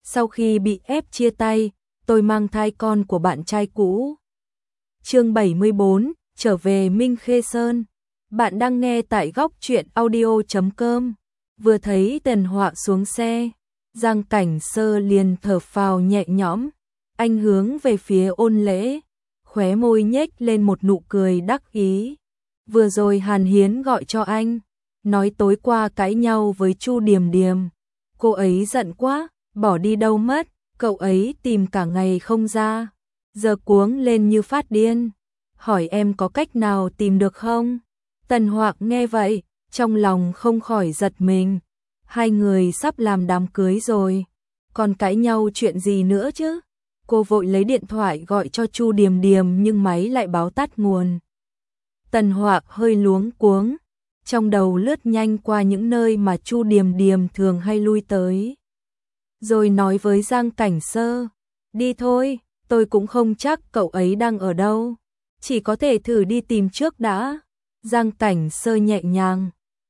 Sau khi bị ép chia tay, tôi mang thai con của bạn trai cũ. Chương 74, trở về Minh Khê Sơn. Bạn đang nghe tại góc truyện audio.com. Vừa thấy Tần Họa xuống xe, Giang Cảnh Sơ liền thở phào nhẹ nhõm. Anh hướng về phía Ôn Lễ, khóe môi nhếch lên một nụ cười đắc ý. Vừa rồi Hàn Hiến gọi cho anh, nói tối qua cãi nhau với Chu Điềm Điềm. Cô ấy giận quá, bỏ đi đâu mất, cậu ấy tìm cả ngày không ra. Giờ cuống lên như phát điên, hỏi em có cách nào tìm được không? Tần Hoạc nghe vậy, trong lòng không khỏi giật mình. Hai người sắp làm đám cưới rồi, còn cãi nhau chuyện gì nữa chứ? Cô vội lấy điện thoại gọi cho Chu Điềm Điềm nhưng máy lại báo tắt nguồn. Tần Hoạc hơi luống cuống, trong đầu lướt nhanh qua những nơi mà Chu Điềm Điềm thường hay lui tới. Rồi nói với Giang Cảnh Sơ, đi thôi, tôi cũng không chắc cậu ấy đang ở đâu, chỉ có thể thử đi tìm trước đã. Giang Cảnh Sơ nhẹ nhàng,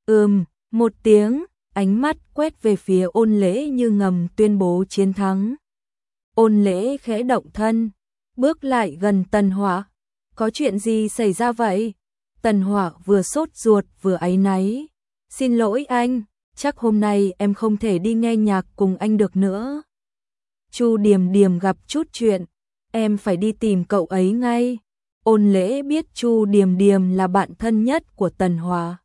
một tiếng, ánh mắt quét về phía Ôn Lễ như ngầm tuyên bố chiến thắng. Ôn Lễ khẽ động thân, bước lại gần Tần Hoạc. Có chuyện gì xảy ra vậy? Tần Hoạc vừa sốt ruột vừa áy náy. Xin lỗi anh, chắc hôm nay em không thể đi nghe nhạc cùng anh được nữa. Chu Điềm Điềm gặp chút chuyện, em phải đi tìm cậu ấy ngay. Ôn Lễ biết Chu Điềm Điềm là bạn thân nhất của Tần Hoạc.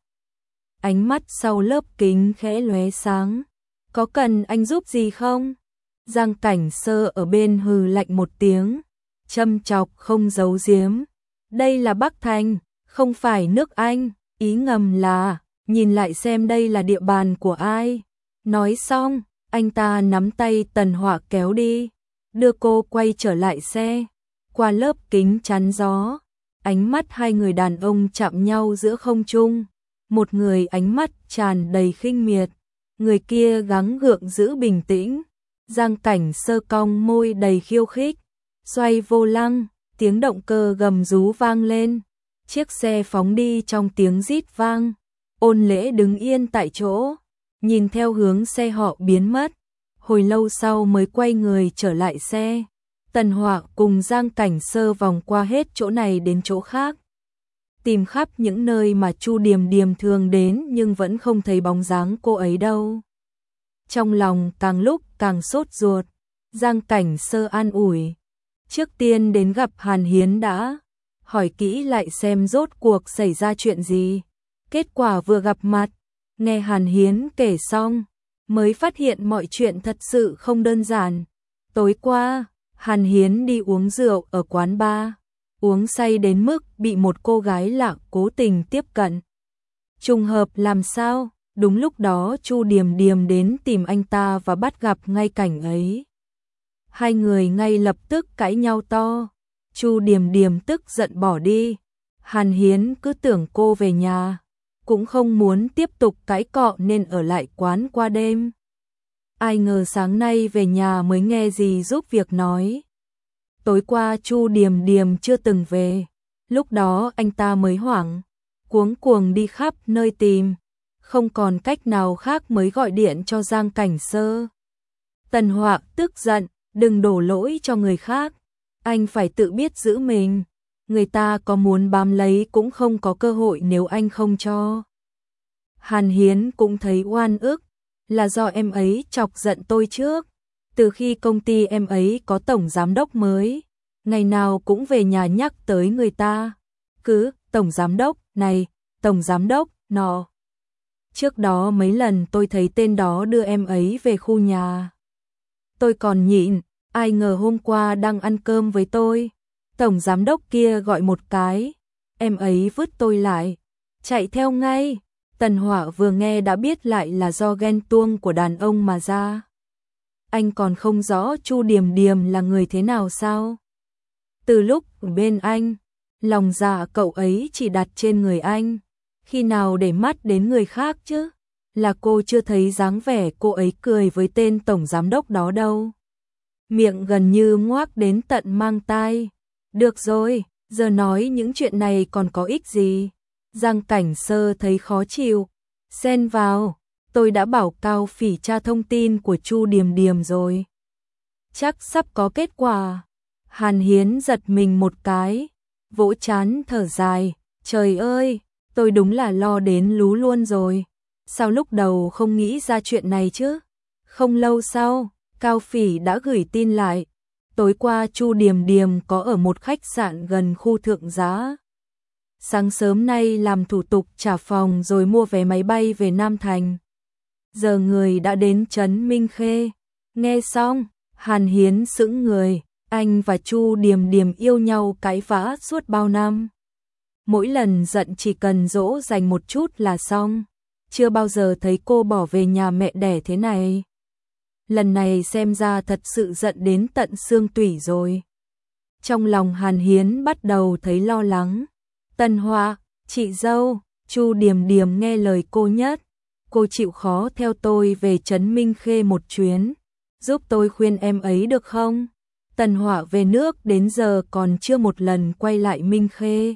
Ánh mắt sau lớp kính khẽ lóe sáng. Có cần anh giúp gì không? Giang Cảnh Sơ ở bên hừ lạnh một tiếng, châm chọc không giấu giếm. Đây là Bắc Thành, không phải nước Anh, ý ngầm là, nhìn lại xem đây là địa bàn của ai. Nói xong, anh ta nắm tay Tần Hoạc kéo đi, đưa cô quay trở lại xe. Qua lớp kính chắn gió, ánh mắt hai người đàn ông chạm nhau giữa không trung. Một người ánh mắt tràn đầy khinh miệt, người kia gắng gượng giữ bình tĩnh. Giang Cảnh Sơ cong môi đầy khiêu khích, xoay vô lăng, tiếng động cơ gầm rú vang lên. Chiếc xe phóng đi trong tiếng rít vang. Ôn Lễ đứng yên tại chỗ, nhìn theo hướng xe họ biến mất. Hồi lâu sau mới quay người trở lại xe. Tần Hoạc cùng Giang Cảnh Sơ vòng qua hết chỗ này đến chỗ khác, tìm khắp những nơi mà Chu Điềm Điềm thường đến nhưng vẫn không thấy bóng dáng cô ấy đâu. Trong lòng càng lúc càng sốt ruột, Giang Cảnh Sơ an ủi. Trước tiên đến gặp Hàn Hiến đã, hỏi kỹ lại xem rốt cuộc xảy ra chuyện gì. Kết quả vừa gặp mặt, nghe Hàn Hiến kể xong, mới phát hiện mọi chuyện thật sự không đơn giản. Tối qua, Hàn Hiến đi uống rượu ở quán bar, uống say đến mức bị một cô gái lạ cố tình tiếp cận. Trùng hợp làm sao? Đúng lúc đó Chu Điềm Điềm đến tìm anh ta và bắt gặp ngay cảnh ấy. Hai người ngay lập tức cãi nhau to. Chu Điềm Điềm tức giận bỏ đi. Hàn Hiến cứ tưởng cô về nhà, cũng không muốn tiếp tục cãi cọ nên ở lại quán qua đêm. Ai ngờ sáng nay về nhà mới nghe dì giúp việc nói. Tối qua Chu Điềm Điềm chưa từng về, lúc đó anh ta mới hoảng, cuống cuồng đi khắp nơi tìm. Không còn cách nào khác mới gọi điện cho Giang Cảnh Sơ. Tần Hoạc tức giận, đừng đổ lỗi cho người khác, anh phải tự biết giữ mình. Người ta có muốn bám lấy cũng không có cơ hội nếu anh không cho. Hàn Hiến cũng thấy oan ức, là do em ấy chọc giận tôi trước. Từ khi công ty em ấy có tổng giám đốc mới, ngày nào cũng về nhà nhắc tới người ta. Cứ tổng giám đốc này, tổng giám đốc nọ. Trước đó mấy lần tôi thấy tên đó đưa em ấy về khu nhà, tôi còn nhịn. Ai ngờ hôm qua đang ăn cơm với tôi, tổng giám đốc kia gọi một cái, em ấy vứt tôi lại, chạy theo ngay. Tần Họa vừa nghe đã biết lại là do ghen tuông của đàn ông mà ra. Anh còn không rõ Chu Điềm Điềm là người thế nào sao? Từ lúc ở bên anh, lòng dạ cậu ấy chỉ đặt trên người anh, khi nào để mắt đến người khác chứ? Là cô chưa thấy dáng vẻ cô ấy cười với tên tổng giám đốc đó đâu. Miệng gần như ngoác đến tận mang tai. Được rồi, giờ nói những chuyện này còn có ích gì? Giang Cảnh Sơ thấy khó chịu, xen vào. Tôi đã bảo Cao Phỉ tra thông tin của Chu Điềm Điềm rồi. chắc sắp có kết quả. Hàn Hiến giật mình một cái, vỗ trán thở dài, trời ơi, tôi đúng là lo đến lú luôn rồi. Sao lúc đầu không nghĩ ra chuyện này chứ? Không lâu sau, Cao Phỉ đã gửi tin lại. Tối qua Chu Điềm Điềm có ở một khách sạn gần khu Thượng Giá. Sáng sớm nay làm thủ tục trả phòng rồi mua vé máy bay về Nam Thành. Giờ người đã đến trấn Minh Khê. Nghe xong, Hàn Hiến sững người, anh và Chu Điềm Điềm yêu nhau cãi vã suốt bao năm. Mỗi lần giận chỉ cần dỗ dành một chút là xong. Chưa bao giờ thấy cô bỏ về nhà mẹ đẻ thế này. Lần này xem ra thật sự giận đến tận xương tủy rồi. Trong lòng Hàn Hiến bắt đầu thấy lo lắng. Tần Họa, chị dâu, Chu Điềm Điềm nghe lời cô nhất. Cô chịu khó theo tôi về trấn Minh Khê một chuyến. Giúp tôi khuyên em ấy được không? Tần Họa về nước đến giờ còn chưa một lần quay lại Minh Khê.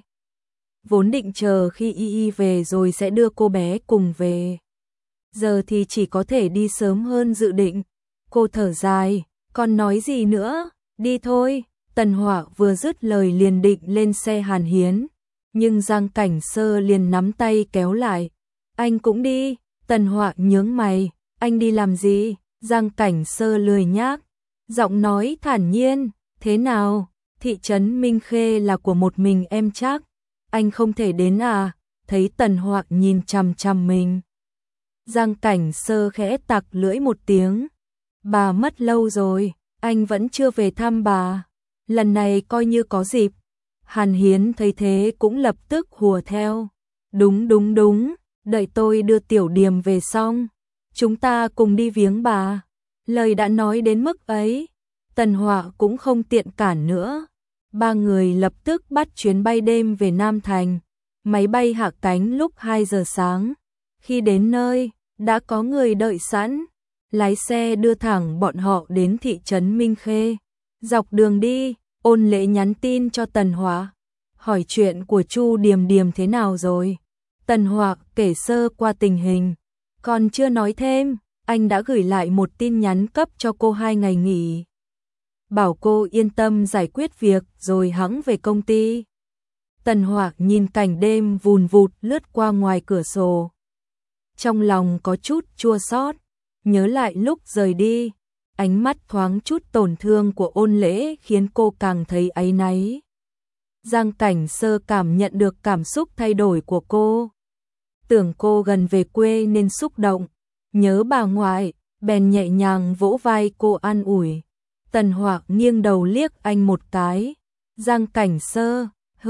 Vốn định chờ khi Y về rồi sẽ đưa cô bé cùng về. Giờ thì chỉ có thể đi sớm hơn dự định. Cô thở dài, còn nói gì nữa, đi thôi. Tần Họa vừa dứt lời liền định lên xe Hàn Hiến. Nhưng Giang Cảnh Sơ liền nắm tay kéo lại. Anh cũng đi. Tần Họa nhướng mày, anh đi làm gì? Giang Cảnh Sơ lười nhác, giọng nói thản nhiên, thế nào? Thị trấn Minh Khê là của một mình em chắc. Anh không thể đến à? Thấy Tần Họa nhìn chằm chằm mình. Giang Cảnh Sơ khẽ tặc lưỡi một tiếng. Bà mất lâu rồi, anh vẫn chưa về thăm bà. Lần này coi như có dịp. Hàn Hiến thấy thế cũng lập tức hùa theo. Đúng, đợi tôi đưa Tiểu Điềm về xong. Chúng ta cùng đi viếng bà. Lời đã nói đến mức ấy, Tần Họa cũng không tiện cản nữa. Ba người lập tức bắt chuyến bay đêm về Nam Thành. Máy bay hạ cánh lúc 2 giờ sáng. Khi đến nơi, đã có người đợi sẵn. Lái xe đưa thẳng bọn họ đến thị trấn Minh Khê. Dọc đường đi, Ôn Lễ nhắn tin cho Tần Họa, hỏi chuyện của Chu Điềm Điềm thế nào rồi. Tần Họa kể sơ qua tình hình, còn chưa nói thêm, anh đã gửi lại một tin nhắn cấp cho cô 2 ngày nghỉ. Bảo cô yên tâm giải quyết việc rồi hẵng về công ty. Tần Họa nhìn cảnh đêm vùn vụt lướt qua ngoài cửa sổ. Trong lòng có chút chua xót, nhớ lại lúc rời đi, ánh mắt thoáng chút tổn thương của Ôn Lễ khiến cô càng thấy áy náy. Giang Cảnh Sơ cảm nhận được cảm xúc thay đổi của cô. Tưởng cô gần về quê nên xúc động, nhớ bà ngoại, bèn nhẹ nhàng vỗ vai cô an ủi. Tần Họa nghiêng đầu liếc anh một cái. Giang Cảnh Sơ,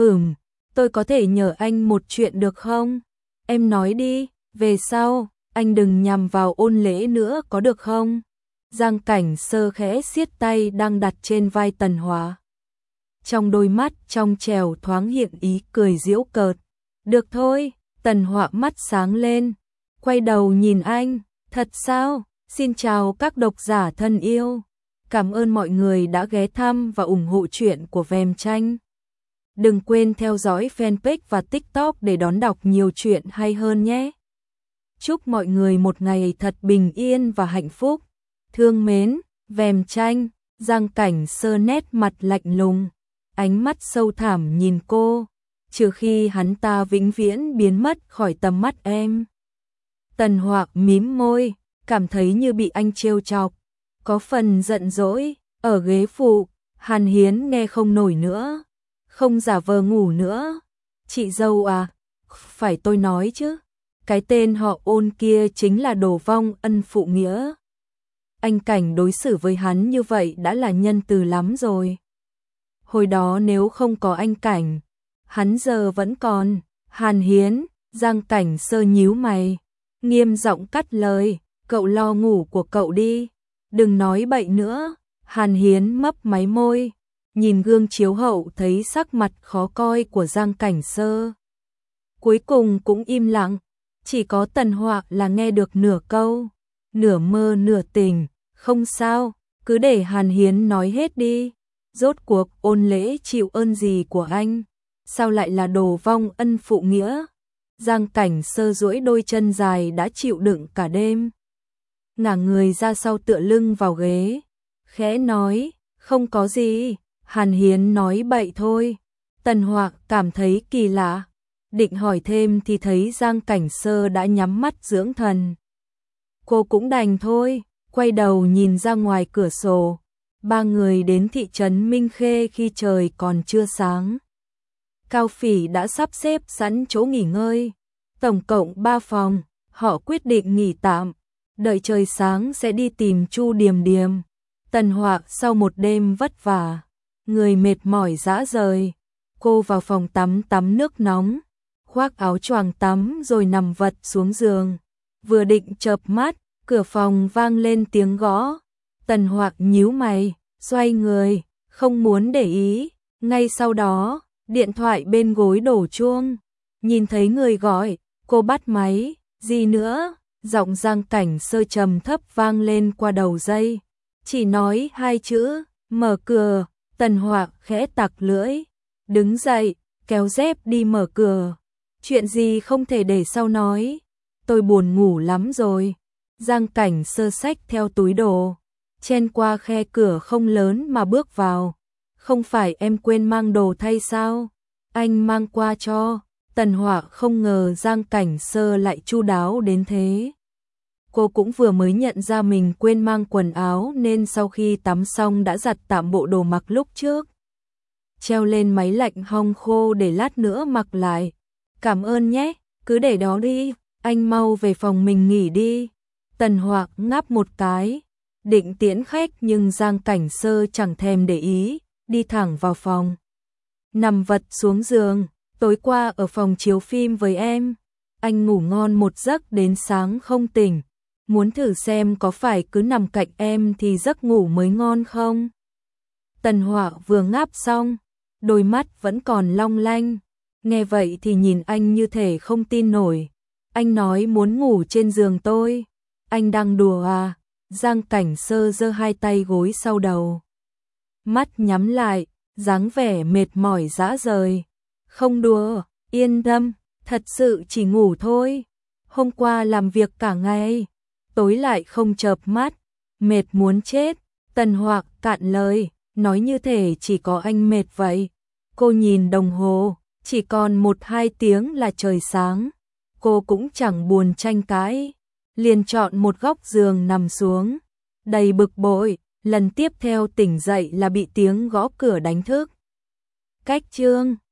tôi có thể nhờ anh một chuyện được không? Em nói đi, về sau, anh đừng nhằm vào Ôn Lễ nữa có được không? Giang Cảnh Sơ khẽ siết tay đang đặt trên vai Tần Họa. Trong đôi mắt trong trẻo thoáng hiện ý cười giễu cợt. Được thôi, Tần Họa mắt sáng lên, quay đầu nhìn anh, thật sao? Xin chào các độc giả thân yêu. Cảm ơn mọi người đã ghé thăm và ủng hộ truyện của Vèm Tranh. Đừng quên theo dõi fanpage và TikTok để đón đọc nhiều chuyện hay hơn nhé. Chúc mọi người một ngày thật bình yên và hạnh phúc. Thương mến, Vèm Tranh. Giang Cảnh Sơ nét mặt lạnh lùng, ánh mắt sâu thẳm nhìn cô, trừ khi hắn ta vĩnh viễn biến mất khỏi tầm mắt em. Tần Họa mím môi, cảm thấy như bị anh trêu chọc, có phần giận dỗi. Ở ghế phụ, Hàn Hiến nghe không nổi nữa, không giả vờ ngủ nữa. Chị dâu à, phải tôi nói chứ, cái tên họ Ôn kia chính là đồ vong ân phụ nghĩa. Anh Cảnh đối xử với hắn như vậy đã là nhân từ lắm rồi. Hồi đó nếu không có anh Cảnh, hắn giờ vẫn còn. Hàn Hiến. Giang Cảnh Sơ nhíu mày, nghiêm giọng cắt lời, cậu lo ngủ của cậu đi, đừng nói bậy nữa. Hàn Hiến mấp máy môi, nhìn gương chiếu hậu thấy sắc mặt khó coi của Giang Cảnh Sơ. Cuối cùng cũng im lặng, chỉ có Tần Họa là nghe được nửa câu, nửa mơ nửa tình. Không sao, cứ để Hàn Hiến nói hết đi. Rốt cuộc Ôn Lễ chịu ơn gì của anh? Sao lại là đồ vong ân phụ nghĩa? Giang Cảnh Sơ duỗi đôi chân dài đã chịu đựng cả đêm, ngả người ra sau tựa lưng vào ghế. khẽ nói, không có gì, Hàn Hiến nói bậy thôi. Tần Hoạc cảm thấy kỳ lạ, định hỏi thêm thì thấy Giang Cảnh Sơ đã nhắm mắt dưỡng thần. Cô cũng đành thôi, quay đầu nhìn ra ngoài cửa sổ. Ba người đến thị trấn Minh Khê khi trời còn chưa sáng. Cao Phỉ đã sắp xếp sẵn chỗ nghỉ ngơi, tổng cộng 3 phòng, họ quyết định nghỉ tạm, đợi trời sáng sẽ đi tìm Chu Điềm Điềm. Tần Hoạc sau một đêm vất vả, người mệt mỏi rã rời, cô vào phòng tắm nước nóng, khoác áo choàng tắm rồi nằm vật xuống giường, vừa định chợp mắt, cửa phòng vang lên tiếng gõ. Tần Hoạc nhíu mày, xoay người, không muốn để ý, ngay sau đó, điện thoại bên gối đổ chuông, nhìn thấy người gọi, cô bắt máy, gì nữa, giọng Giang Cảnh Sơ trầm thấp vang lên qua đầu dây, chỉ nói 2 chữ, mở cửa. Tần Hoạc khẽ tặc lưỡi, đứng dậy, kéo dép đi mở cửa, chuyện gì không thể để sau nói, tôi buồn ngủ lắm rồi. Giang Cảnh Sơ xách theo túi đồ, chen qua khe cửa không lớn mà bước vào, không phải em quên mang đồ thay sao, anh mang qua cho. Tần Hoạc không ngờ Giang Cảnh Sơ lại chu đáo đến thế. Cô cũng vừa mới nhận ra mình quên mang quần áo nên sau khi tắm xong đã giặt tạm bộ đồ mặc lúc trước. Treo lên máy lạnh hong khô để lát nữa mặc lại. Cảm ơn nhé, cứ để đó đi, anh mau về phòng mình nghỉ đi. Tần Hoạc ngáp một cái, định tiễn khách nhưng Giang Cảnh Sơ chẳng thèm để ý, đi thẳng vào phòng. Nằm vật xuống giường, tối qua ở phòng chiếu phim với em, anh ngủ ngon một giấc đến sáng không tỉnh. Muốn thử xem có phải cứ nằm cạnh em thì giấc ngủ mới ngon không? Tần Hoạc vừa ngáp xong, đôi mắt vẫn còn long lanh, nghe vậy thì nhìn anh như thể không tin nổi. Anh nói muốn ngủ trên giường tôi, anh đang đùa à? Giang Cảnh Sơ giơ 2 tay gối sau đầu, mắt nhắm lại, dáng vẻ mệt mỏi rã rời. Không đùa, yên tâm, thật sự chỉ ngủ thôi. Hôm qua làm việc cả ngày, tối lại không chợp mắt, mệt muốn chết. Tần Hoạc cạn lời, nói như thể chỉ có anh mệt vậy. Cô nhìn đồng hồ, chỉ còn 1-2 tiếng là trời sáng. Cô cũng chẳng buồn tranh cãi, liền chọn một góc giường nằm xuống. Đầy bực bội, lần tiếp theo tỉnh dậy là bị tiếng gõ cửa đánh thức. Cách chương